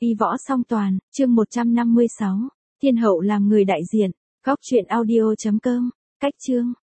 Y võ song toàn, chương 156. Thiên hậu làm người đại diện. Góc truyện audio.com. Cách chương.